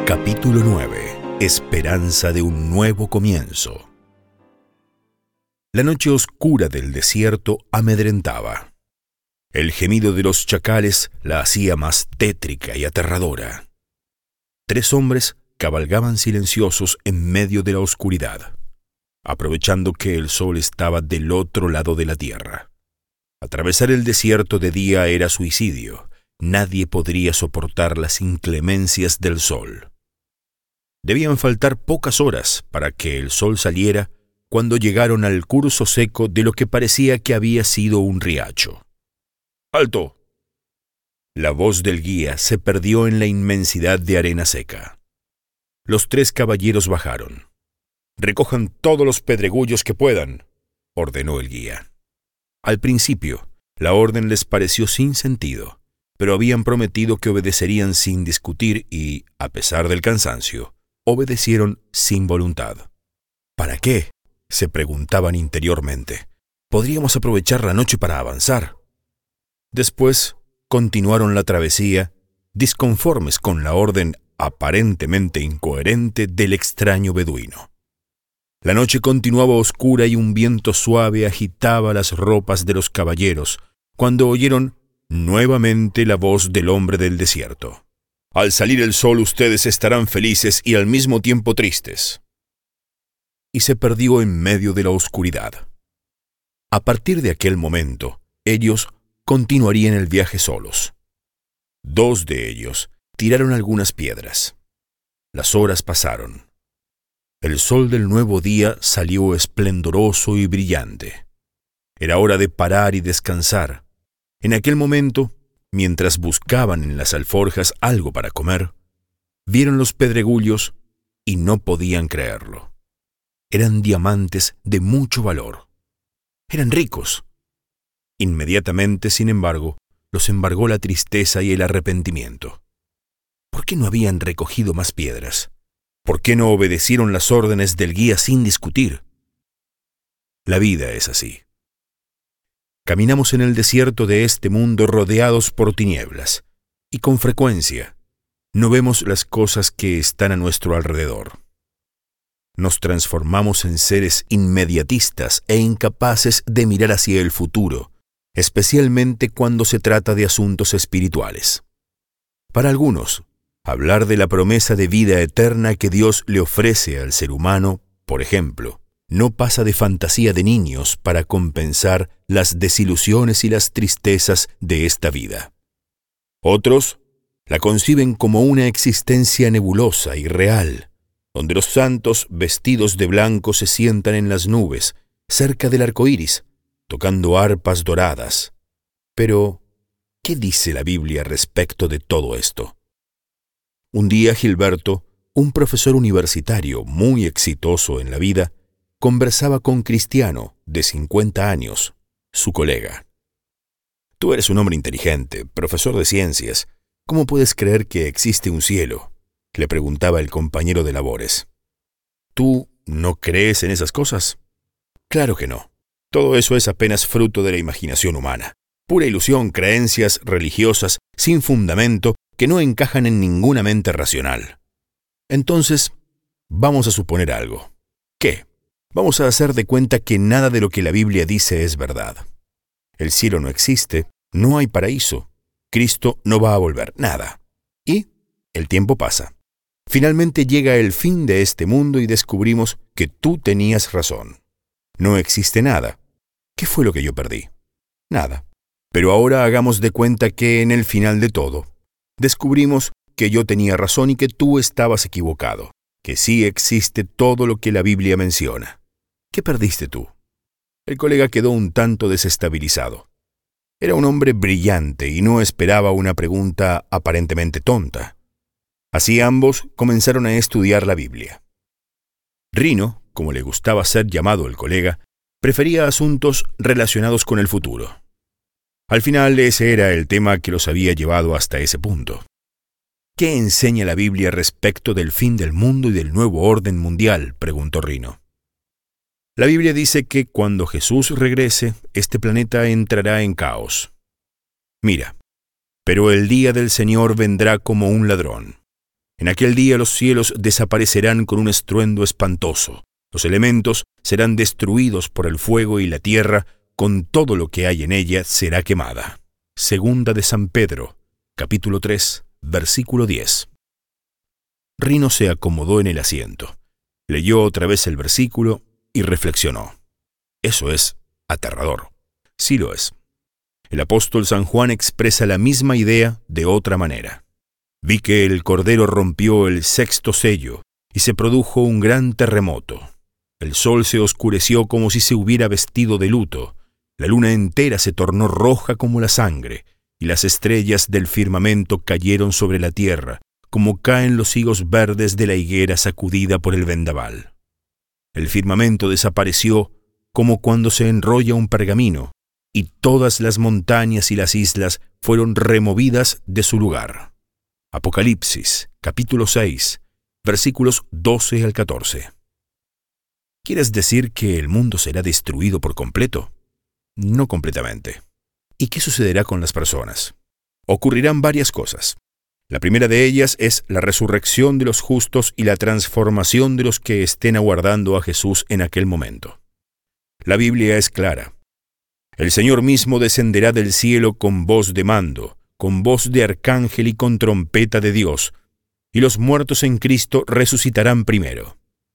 Capítulo 9. Esperanza de un nuevo comienzo. La noche oscura del desierto amedrentaba. El gemido de los chacales la hacía más tétrica y aterradora. 3 hombres cabalgaban silenciosos en medio de la oscuridad, aprovechando que el sol estaba del otro lado de la tierra. Atravesar el desierto de día era suicidio. Nadie podría soportar las inclemencias del sol. Debían faltar pocas horas para que el sol saliera cuando llegaron al curso seco de lo que parecía que había sido un riacho. ¡Alto! La voz del guía se perdió en la inmensidad de arena seca. Los 3 caballeros bajaron. «Recojan todos los pedregullos que puedan», ordenó el guía. Al principio, la orden les pareció sin sentido, pero habían prometido que obedecerían sin discutir y, a pesar del cansancio, obedecieron sin voluntad. ¿Para qué?, se preguntaban interiormente. Podríamos aprovechar la noche para avanzar. Después continuaron la travesía, disconformes con la orden aparentemente incoherente del extraño beduino. La noche continuaba oscura y un viento suave agitaba las ropas de los caballeros cuando oyeron nuevamente la voz del hombre del desierto. «Al salir el sol ustedes estarán felices y al mismo tiempo tristes». Y se perdió en medio de la oscuridad. A partir de aquel momento, ellos continuarían el viaje solos. 2 de ellos tiraron algunas piedras. Las horas pasaron. El sol del nuevo día salió esplendoroso y brillante. Era hora de parar y descansar. En aquel momento, mientras buscaban en las alforjas algo para comer, vieron los pedregullos y no podían creerlo. Eran diamantes de mucho valor. Eran ricos. Inmediatamente, sin embargo, los embargó la tristeza y el arrepentimiento. ¿Por qué no habían recogido más piedras? ¿Por qué no obedecieron las órdenes del guía sin discutir? La vida es así. Caminamos en el desierto de este mundo rodeados por tinieblas, y con frecuencia no vemos las cosas que están a nuestro alrededor. Nos transformamos en seres inmediatistas e incapaces de mirar hacia el futuro, especialmente cuando se trata de asuntos espirituales. Para algunos, hablar de la promesa de vida eterna que Dios le ofrece al ser humano, por ejemplo, no pasa de fantasía de niños para compensar las desilusiones y las tristezas de esta vida. Otros la conciben como una existencia nebulosa y real, donde los santos vestidos de blanco se sientan en las nubes, cerca del arco iris, tocando arpas doradas. Pero, ¿qué dice la Biblia respecto de todo esto? Un día Gilberto, un profesor universitario muy exitoso en la vida, conversaba con Cristiano, de 50 años, su colega. «Tú eres un hombre inteligente, profesor de ciencias. ¿Cómo puedes creer que existe un cielo?», le preguntaba el compañero de labores. «¿Tú no crees en esas cosas?». «Claro que no. Todo eso es apenas fruto de la imaginación humana. Pura ilusión, creencias religiosas sin fundamento que no encajan en ninguna mente racional». «Entonces, vamos a suponer algo». «¿Qué?». «Vamos a hacer de cuenta que nada de lo que la Biblia dice es verdad. El cielo no existe, no hay paraíso, Cristo no va a volver, nada. Y el tiempo pasa. Finalmente llega el fin de este mundo y descubrimos que tú tenías razón. No existe nada. ¿Qué fue lo que yo perdí? Nada. Pero ahora hagamos de cuenta que en el final de todo, descubrimos que yo tenía razón y que tú estabas equivocado, que sí existe todo lo que la Biblia menciona. ¿Qué perdiste tú?». El colega quedó un tanto desestabilizado. Era un hombre brillante y no esperaba una pregunta aparentemente tonta. Así ambos comenzaron a estudiar la Biblia. Rino, como le gustaba ser llamado el colega, prefería asuntos relacionados con el futuro. Al final ese era el tema que los había llevado hasta ese punto. «¿Qué enseña la Biblia respecto del fin del mundo y del nuevo orden mundial?», preguntó Rino. La Biblia dice que cuando Jesús regrese, este planeta entrará en caos. Mira, pero el día del Señor vendrá como un ladrón. En aquel día los cielos desaparecerán con un estruendo espantoso. Los elementos serán destruidos por el fuego y la tierra, con todo lo que hay en ella, será quemada. Segunda de San Pedro, capítulo 3, versículo 10. Rino se acomodó en el asiento, leyó otra vez el versículo y reflexionó. Eso es aterrador. Sí lo es. El apóstol San Juan expresa la misma idea de otra manera. Vi que el Cordero rompió el sexto sello y se produjo un gran terremoto. El sol se oscureció como si se hubiera vestido de luto, la luna entera se tornó roja como la sangre, y las estrellas del firmamento cayeron sobre la tierra, como caen los higos verdes de la higuera sacudida por el vendaval. El firmamento desapareció como cuando se enrolla un pergamino, y todas las montañas y las islas fueron removidas de su lugar. Apocalipsis, capítulo 6, versículos 12 al 14. ¿Quieres decir que el mundo será destruido por completo? No completamente. ¿Y qué sucederá con las personas? Ocurrirán varias cosas. La primera de ellas es la resurrección de los justos y la transformación de los que estén aguardando a Jesús en aquel momento. La Biblia es clara. El Señor mismo descenderá del cielo con voz de mando, con voz de arcángel y con trompeta de Dios, y los muertos en Cristo resucitarán primero.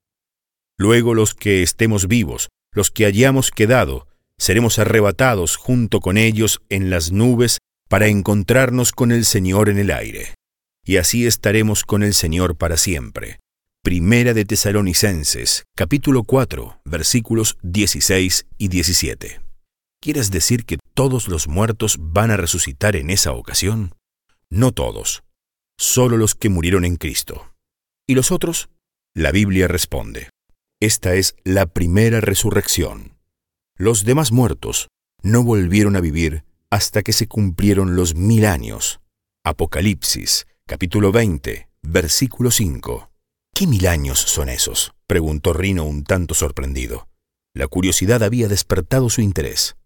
Luego los que estemos vivos, los que hayamos quedado, seremos arrebatados junto con ellos en las nubes para encontrarnos con el Señor en el aire. Y así estaremos con el Señor para siempre. Primera de Tesalonicenses, capítulo 4, versículos 16 y 17. ¿Quieres decir que todos los muertos van a resucitar en esa ocasión? No todos, solo los que murieron en Cristo. ¿Y los otros? La Biblia responde. Esta es la primera resurrección. Los demás muertos no volvieron a vivir hasta que se cumplieron los 1000 años. Apocalipsis, capítulo 20, versículo 5. ¿Qué 1000 años son esos?, preguntó Rino un tanto sorprendido. La curiosidad había despertado su interés.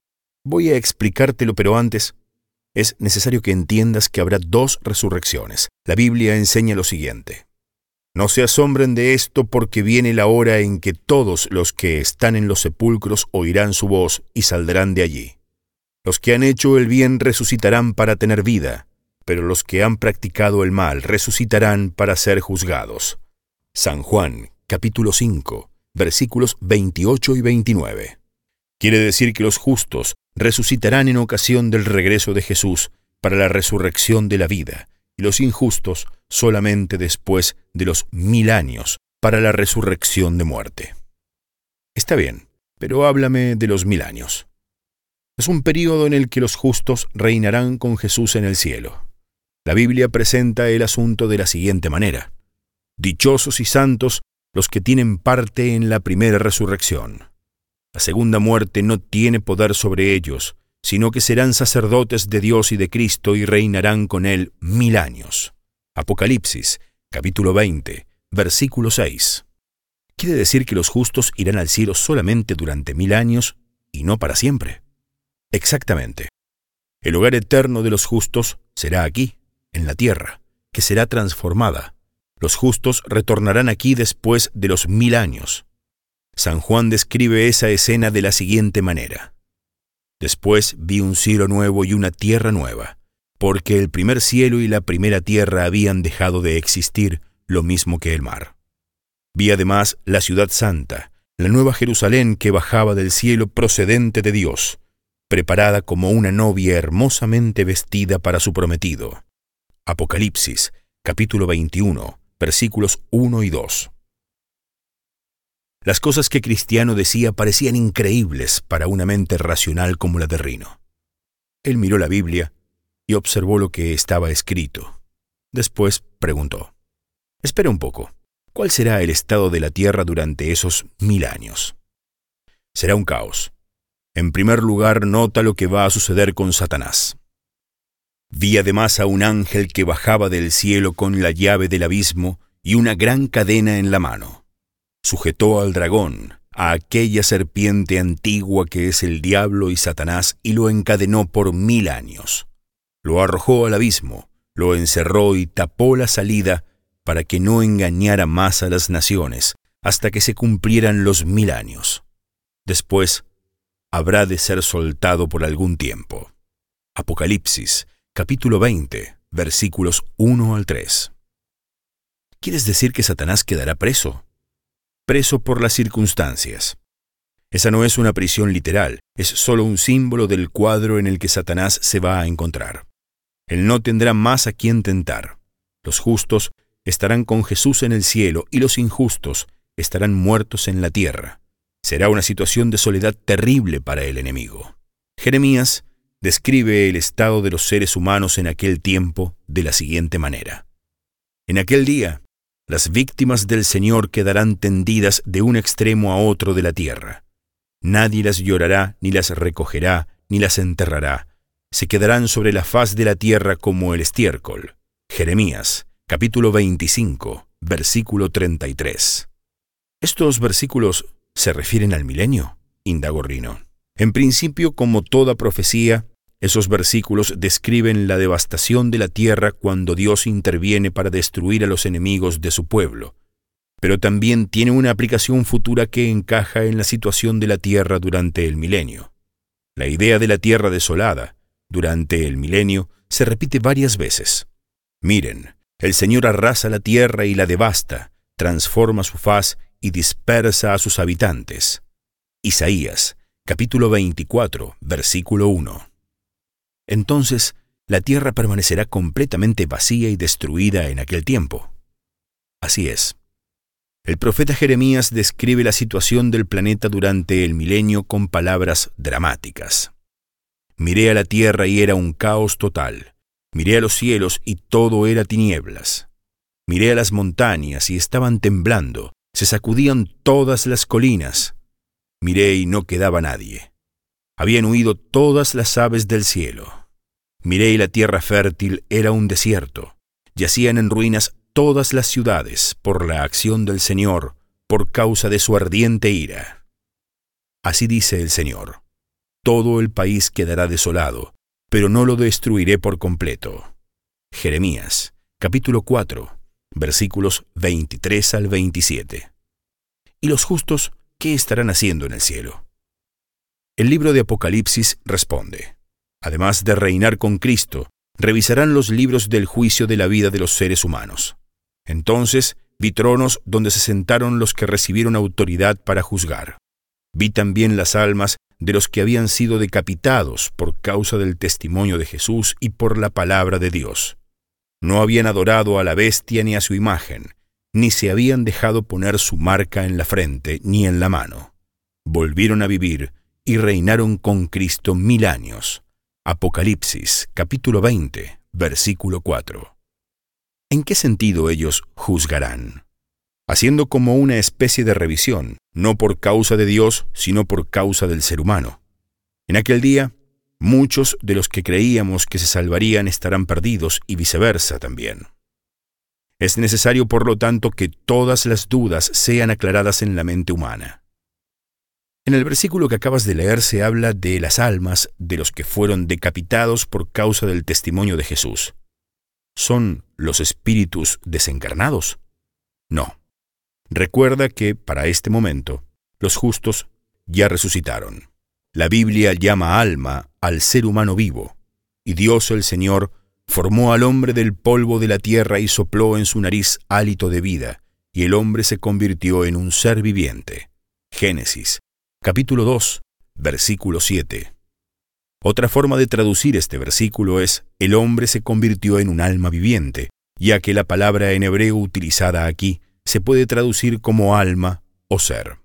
Voy a explicártelo, pero antes es necesario que entiendas que habrá 2 resurrecciones. La Biblia enseña lo siguiente. No se asombren de esto, porque viene la hora en que todos los que están en los sepulcros oirán su voz y saldrán de allí. Los que han hecho el bien resucitarán para tener vida, pero los que han practicado el mal resucitarán para ser juzgados. San Juan, capítulo 5, versículos 28 y 29. Quiere decir que los justos resucitarán en ocasión del regreso de Jesús para la resurrección de la vida, y los injustos solamente después de los 1000 años para la resurrección de muerte. Está bien, pero háblame de los 1000 años. Es un período en el que los justos reinarán con Jesús en el cielo. La Biblia presenta el asunto de la siguiente manera. Dichosos y santos los que tienen parte en la primera resurrección. La segunda muerte no tiene poder sobre ellos, sino que serán sacerdotes de Dios y de Cristo y reinarán con Él 1000 años. Apocalipsis, capítulo 20, versículo 6. ¿Quiere decir que los justos irán al cielo solamente durante 1000 años y no para siempre? Exactamente. El hogar eterno de los justos será aquí, en la tierra, que será transformada. Los justos retornarán aquí después de los 1000 años. San Juan describe esa escena de la siguiente manera. Después vi un cielo nuevo y una tierra nueva, porque el primer cielo y la primera tierra habían dejado de existir, lo mismo que el mar. Vi además la ciudad santa, la nueva Jerusalén que bajaba del cielo procedente de Dios, preparada como una novia hermosamente vestida para su prometido. Apocalipsis, capítulo 21, versículos 1 y 2. Las cosas que Cristiano decía parecían increíbles para una mente racional como la de Rino. Él miró la Biblia y observó lo que estaba escrito. Después preguntó, «Espera un poco, ¿cuál será el estado de la tierra durante esos 1000 años?» Será un caos. En primer lugar, nota lo que va a suceder con Satanás. Vi además a un ángel que bajaba del cielo con la llave del abismo y una gran cadena en la mano. Sujetó al dragón, a aquella serpiente antigua que es el diablo y Satanás, y lo encadenó por 1000 años. Lo arrojó al abismo, lo encerró y tapó la salida para que no engañara más a las naciones hasta que se cumplieran los 1000 años. Después, habrá de ser soltado por algún tiempo. Apocalipsis, capítulo 20, versículos 1 al 3. ¿Quieres decir que Satanás quedará preso? Preso por las circunstancias. Esa no es una prisión literal, es solo un símbolo del cuadro en el que Satanás se va a encontrar. Él no tendrá más a quien tentar. Los justos estarán con Jesús en el cielo y los injustos estarán muertos en la tierra. Será una situación de soledad terrible para el enemigo. Jeremías describe el estado de los seres humanos en aquel tiempo de la siguiente manera. En aquel día, las víctimas del Señor quedarán tendidas de un extremo a otro de la tierra. Nadie las llorará, ni las recogerá, ni las enterrará. Se quedarán sobre la faz de la tierra como el estiércol. Jeremías, capítulo 25, versículo 33. ¿Estos versículos se refieren al milenio?, indagó Rino. En principio, como toda profecía, esos versículos describen la devastación de la tierra cuando Dios interviene para destruir a los enemigos de su pueblo. Pero también tiene una aplicación futura que encaja en la situación de la tierra durante el milenio. La idea de la tierra desolada durante el milenio se repite varias veces. Miren, el Señor arrasa la tierra y la devasta, transforma su faz y dispersa a sus habitantes. Isaías, capítulo 24, versículo 1. Entonces, la tierra permanecerá completamente vacía y destruida en aquel tiempo. Así es. El profeta Jeremías describe la situación del planeta durante el milenio con palabras dramáticas. Miré a la tierra y era un caos total. Miré a los cielos y todo era tinieblas. Miré a las montañas y estaban temblando. Se sacudían todas las colinas. Miré y no quedaba nadie. Habían huido todas las aves del cielo. Miré y la tierra fértil era un desierto. Yacían en ruinas todas las ciudades por la acción del Señor, por causa de su ardiente ira. Así dice el Señor: todo el país quedará desolado, pero no lo destruiré por completo. Jeremías, capítulo 4, versículos 23 al 27. ¿Y los justos qué estarán haciendo en el cielo? El libro de Apocalipsis responde: además de reinar con Cristo, revisarán los libros del juicio de la vida de los seres humanos. Entonces vi tronos donde se sentaron los que recibieron autoridad para juzgar. Vi también las almas de los que habían sido decapitados por causa del testimonio de Jesús y por la palabra de Dios. No habían adorado a la bestia ni a su imagen, ni se habían dejado poner su marca en la frente ni en la mano. Volvieron a vivir y reinaron con Cristo 1000 años. Apocalipsis, capítulo 20, versículo 4. ¿En qué sentido ellos juzgarán? Haciendo como una especie de revisión, no por causa de Dios, sino por causa del ser humano. En aquel día, muchos de los que creíamos que se salvarían estarán perdidos y viceversa también. Es necesario, por lo tanto, que todas las dudas sean aclaradas en la mente humana. En el versículo que acabas de leer se habla de las almas de los que fueron decapitados por causa del testimonio de Jesús. ¿Son los espíritus desencarnados? No. Recuerda que, para este momento, los justos ya resucitaron. La Biblia llama alma al ser humano vivo, y Dios el Señor formó al hombre del polvo de la tierra y sopló en su nariz hálito de vida, y el hombre se convirtió en un ser viviente. Génesis, capítulo 2, versículo 7. Otra forma de traducir este versículo es: el hombre se convirtió en un alma viviente, ya que la palabra en hebreo utilizada aquí se puede traducir como alma o ser.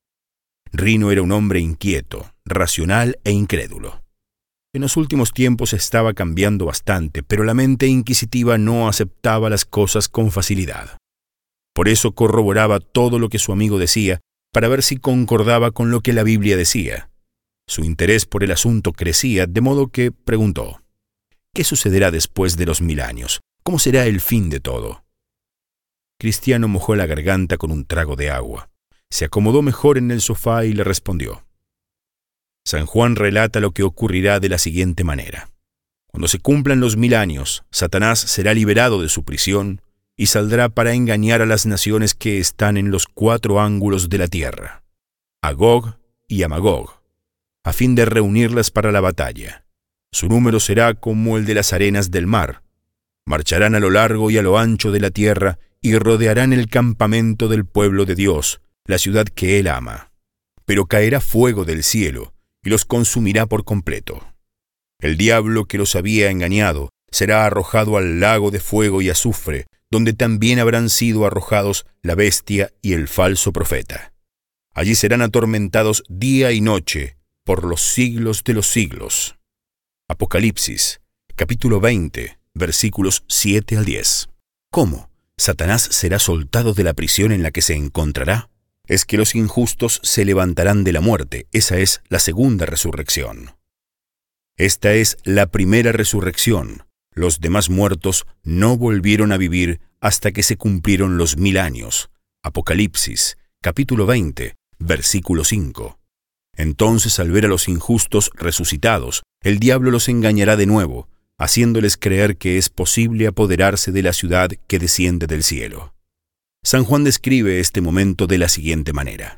Rino era un hombre inquieto, racional e incrédulo. En los últimos tiempos estaba cambiando bastante, pero la mente inquisitiva no aceptaba las cosas con facilidad. Por eso corroboraba todo lo que su amigo decía para ver si concordaba con lo que la Biblia decía. Su interés por el asunto crecía, de modo que preguntó: ¿qué sucederá después de los 1000 años? ¿Cómo será el fin de todo? Cristiano mojó la garganta con un trago de agua. Se acomodó mejor en el sofá y le respondió: San Juan relata lo que ocurrirá de la siguiente manera. Cuando se cumplan los 1000 años, Satanás será liberado de su prisión y saldrá para engañar a las naciones que están en los 4 ángulos de la tierra, a Gog y a Magog, a fin de reunirlas para la batalla. Su número será como el de las arenas del mar. Marcharán a lo largo y a lo ancho de la tierra y rodearán el campamento del pueblo de Dios, la ciudad que Él ama. Pero caerá fuego del cielo y los consumirá por completo. El diablo que los había engañado será arrojado al lago de fuego y azufre, donde también habrán sido arrojados la bestia y el falso profeta. Allí serán atormentados día y noche por los siglos de los siglos. Apocalipsis, capítulo 20, versículos 7 al 10. ¿Cómo? ¿Satanás será soltado de la prisión en la que se encontrará? Es que los injustos se levantarán de la muerte. Esa es la segunda resurrección. Esta es la primera resurrección. Los demás muertos no volvieron a vivir hasta que se cumplieron los 1000 años. Apocalipsis, capítulo 20, versículo 5. Entonces, al ver a los injustos resucitados, el diablo los engañará de nuevo, haciéndoles creer que es posible apoderarse de la ciudad que desciende del cielo. San Juan describe este momento de la siguiente manera.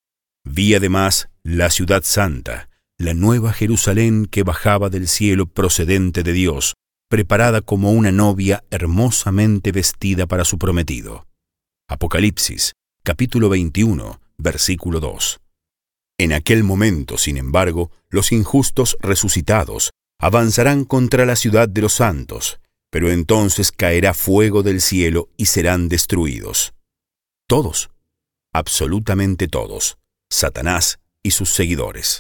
Vi además la ciudad santa, la nueva Jerusalén que bajaba del cielo procedente de Dios, preparada como una novia hermosamente vestida para su prometido. Apocalipsis, capítulo 21, versículo 2. En aquel momento, sin embargo, los injustos resucitados avanzarán contra la ciudad de los santos, pero entonces caerá fuego del cielo y serán destruidos. Todos, absolutamente todos, Satanás y sus seguidores.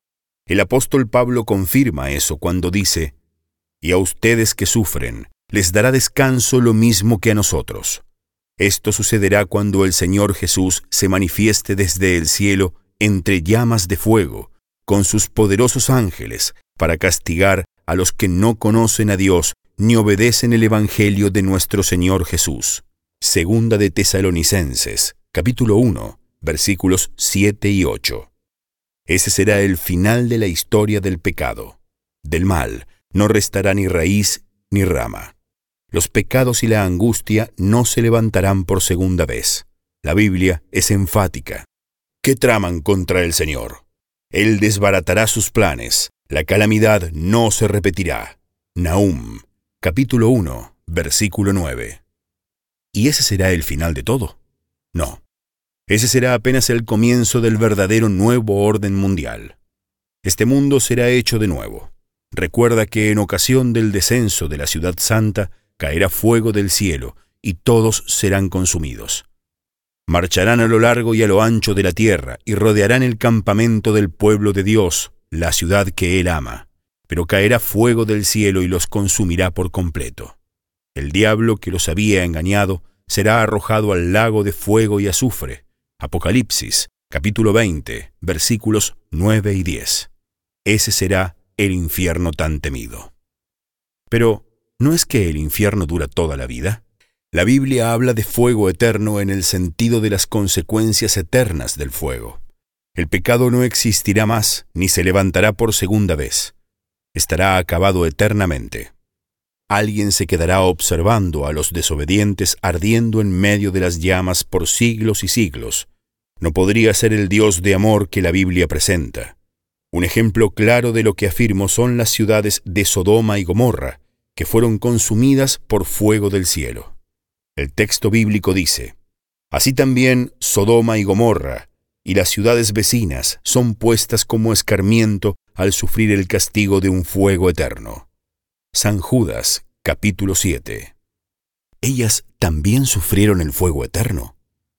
El apóstol Pablo confirma eso cuando dice: «Y a ustedes que sufren, les dará descanso lo mismo que a nosotros. Esto sucederá cuando el Señor Jesús se manifieste desde el cielo entre llamas de fuego, con sus poderosos ángeles, para castigar a los que no conocen a Dios ni obedecen el Evangelio de nuestro Señor Jesús». Segunda de Tesalonicenses, capítulo 1, versículos 7 y 8. Ese será el final de la historia del pecado. Del mal no restará ni raíz ni rama. Los pecados y la angustia no se levantarán por segunda vez. La Biblia es enfática. ¿Qué traman contra el Señor? Él desbaratará sus planes. La calamidad no se repetirá. Nahum, capítulo 1, versículo 9. ¿Y ese será el final de todo? No. Ese será apenas el comienzo del verdadero nuevo orden mundial. Este mundo será hecho de nuevo. Recuerda que en ocasión del descenso de la ciudad santa caerá fuego del cielo y todos serán consumidos. Marcharán a lo largo y a lo ancho de la tierra y rodearán el campamento del pueblo de Dios, la ciudad que Él ama. Pero caerá fuego del cielo y los consumirá por completo. El diablo que los había engañado será arrojado al lago de fuego y azufre. Apocalipsis, capítulo 20, versículos 9 y 10. Ese será el infierno tan temido. Pero, ¿no es que el infierno dura toda la vida? La Biblia habla de fuego eterno en el sentido de las consecuencias eternas del fuego. El pecado no existirá más, ni se levantará por segunda vez. Estará acabado eternamente. Alguien se quedará observando a los desobedientes ardiendo en medio de las llamas por siglos y siglos. No podría ser el Dios de amor que la Biblia presenta. Un ejemplo claro de lo que afirmo son las ciudades de Sodoma y Gomorra, que fueron consumidas por fuego del cielo. El texto bíblico dice: «Así también Sodoma y Gomorra y las ciudades vecinas son puestas como escarmiento al sufrir el castigo de un fuego eterno». San Judas, capítulo 7. ¿Ellas también sufrieron el fuego eterno?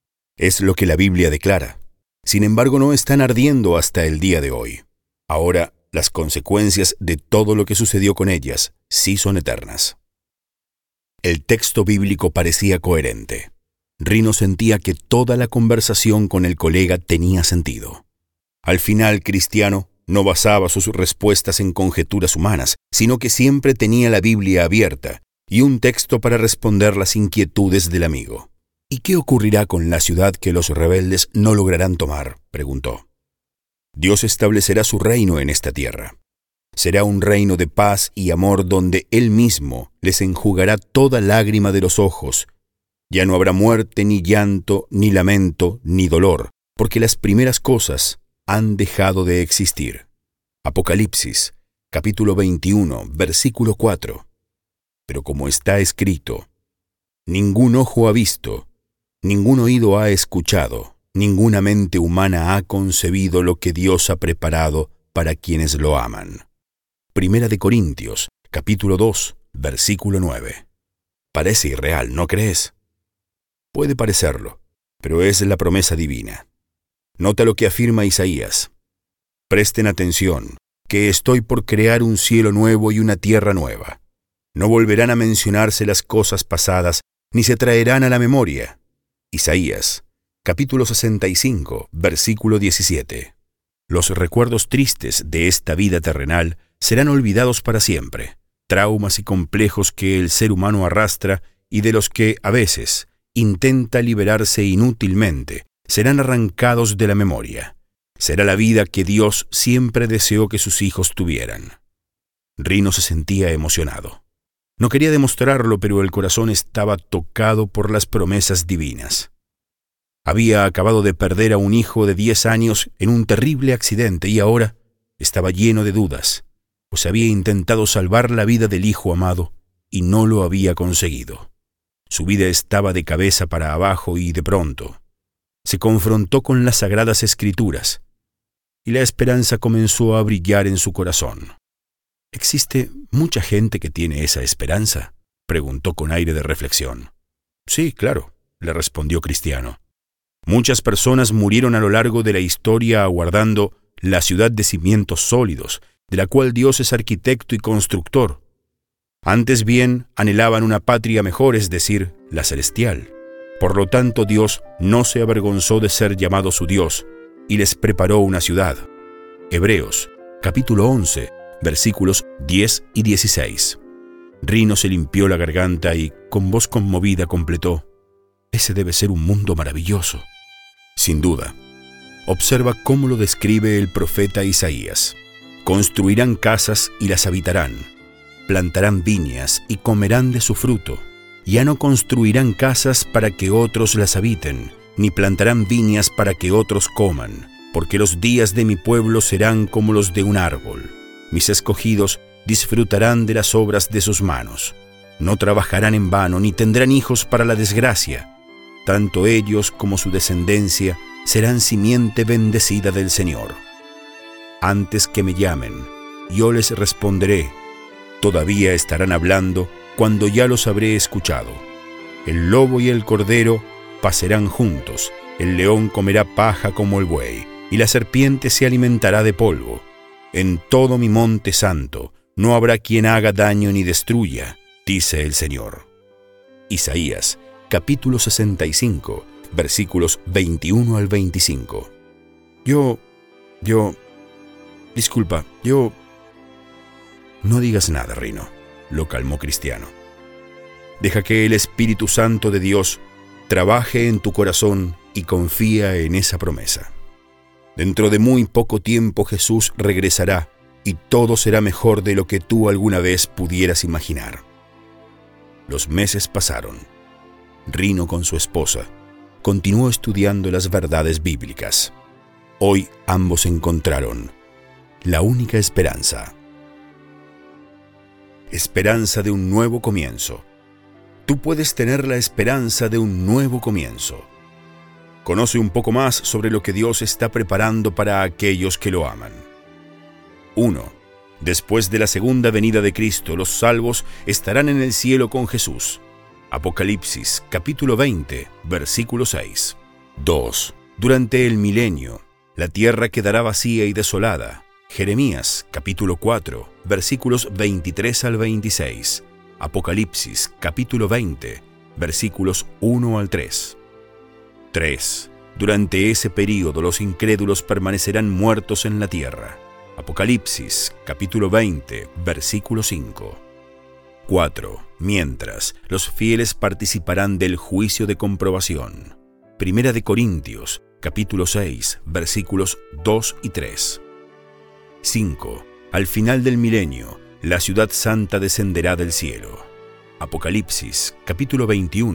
Es lo que la Biblia declara. Sin embargo, no están ardiendo hasta el día de hoy. Ahora, las consecuencias de todo lo que sucedió con ellas sí son eternas. El texto bíblico parecía coherente. Rino sentía que toda la conversación con el colega tenía sentido. Al final, Cristiano no basaba sus respuestas en conjeturas humanas, sino que siempre tenía la Biblia abierta y un texto para responder las inquietudes del amigo. «¿Y qué ocurrirá con la ciudad que los rebeldes no lograrán tomar?», preguntó. «Dios establecerá su reino en esta tierra. Será un reino de paz y amor donde Él mismo les enjugará toda lágrima de los ojos Ya no habrá muerte, ni llanto, ni lamento, ni dolor, porque las primeras cosas han dejado de existir. Apocalipsis, capítulo 21, versículo 4. Pero como está escrito, ningún ojo ha visto, ningún oído ha escuchado, ninguna mente humana ha concebido lo que Dios ha preparado para quienes lo aman. Primera de Corintios, capítulo 2, versículo 9. Parece irreal, ¿no crees? Puede parecerlo, pero es la promesa divina. Nota lo que afirma Isaías. Presten atención, que estoy por crear un cielo nuevo y una tierra nueva. No volverán a mencionarse las cosas pasadas, ni se traerán a la memoria. Isaías, capítulo 65, versículo 17. Los recuerdos tristes de esta vida terrenal serán olvidados para siempre. Traumas y complejos que el ser humano arrastra y de los que, a veces, intenta liberarse inútilmente, serán arrancados de la memoria. Será la vida que Dios siempre deseó que sus hijos tuvieran. Rino se sentía emocionado. No quería demostrarlo, pero el corazón estaba tocado por las promesas divinas. Había acabado de perder a un hijo de 10 años en un terrible accidente y ahora estaba lleno de dudas, pues había intentado salvar la vida del hijo amado y no lo había conseguido. Su vida estaba de cabeza para abajo y de pronto se confrontó con las Sagradas Escrituras y la esperanza comenzó a brillar en su corazón. ¿Existe mucha gente que tiene esa esperanza?, preguntó con aire de reflexión. Sí, claro, le respondió Cristiano. Muchas personas murieron a lo largo de la historia aguardando la ciudad de cimientos sólidos, de la cual Dios es arquitecto y constructor. Antes bien, anhelaban una patria mejor, es decir, la celestial. Por lo tanto, Dios no se avergonzó de ser llamado su Dios y les preparó una ciudad. Hebreos, capítulo 11, versículos 10 y 16. Rino se limpió la garganta y, con voz conmovida, completó: «Ese debe ser un mundo maravilloso». Sin duda. Observa cómo lo describe el profeta Isaías. Construirán casas y las habitarán. Plantarán viñas y comerán de su fruto. Ya no construirán casas para que otros las habiten, ni plantarán viñas para que otros coman, porque los días de mi pueblo serán como los de un árbol. Mis escogidos disfrutarán de las obras de sus manos. No trabajarán en vano, ni tendrán hijos para la desgracia. Tanto ellos como su descendencia serán simiente bendecida del Señor. Antes que me llamen, yo les responderé. Todavía estarán hablando cuando ya los habré escuchado. El lobo y el cordero pasarán juntos, el león comerá paja como el buey, y la serpiente se alimentará de polvo. En todo mi monte santo no habrá quien haga daño ni destruya, dice el Señor. Isaías, capítulo 65, versículos 21 al 25. Disculpa. No digas nada, Rino, lo calmó Cristiano. Deja que el Espíritu Santo de Dios trabaje en tu corazón y confía en esa promesa. Dentro de muy poco tiempo Jesús regresará y todo será mejor de lo que tú alguna vez pudieras imaginar. Los meses pasaron. Rino, con su esposa, continuó estudiando las verdades bíblicas. Hoy ambos encontraron la única esperanza. Esperanza de un nuevo comienzo. Tú puedes tener la esperanza de un nuevo comienzo. Conoce un poco más sobre lo que Dios está preparando para aquellos que lo aman. 1. Después de la segunda venida de Cristo, los salvos estarán en el cielo con Jesús. Apocalipsis, capítulo 20, versículo 6. 2. Durante el milenio, la tierra quedará vacía y desolada. Jeremías, capítulo 4, versículos 23 al 26. Apocalipsis, capítulo 20, versículos 1 al 3. 3. Durante ese período los incrédulos permanecerán muertos en la tierra. Apocalipsis, capítulo 20, versículo 5. 4. Mientras, los fieles participarán del juicio de comprobación. Primera de Corintios, capítulo 6, versículos 2 y 3. 5. Al final del milenio, la ciudad santa descenderá del cielo. Apocalipsis, capítulo 21,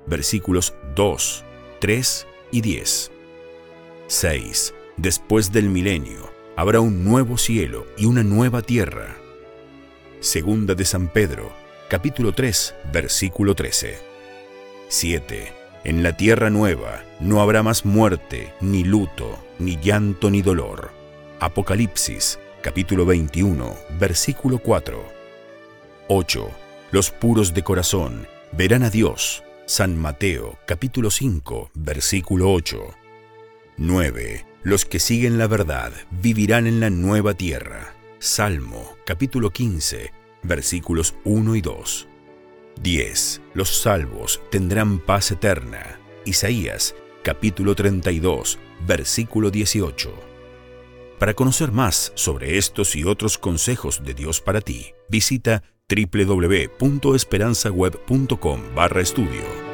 versículos 2, 3 y 10. 6. Después del milenio, habrá un nuevo cielo y una nueva tierra. Segunda de San Pedro, capítulo 3, versículo 13. 7. En la tierra nueva no habrá más muerte, ni luto, ni llanto, ni dolor. Apocalipsis, capítulo 21, versículo 4. 8. Los puros de corazón verán a Dios. San Mateo, capítulo 5, versículo 8. 9. Los que siguen la verdad vivirán en la nueva tierra. Salmo, capítulo 15, versículos 1 y 2. 10. Los salvos tendrán paz eterna. Isaías, capítulo 32, versículo 18. Para conocer más sobre estos y otros consejos de Dios para ti, visita www.esperanzaweb.com/estudio.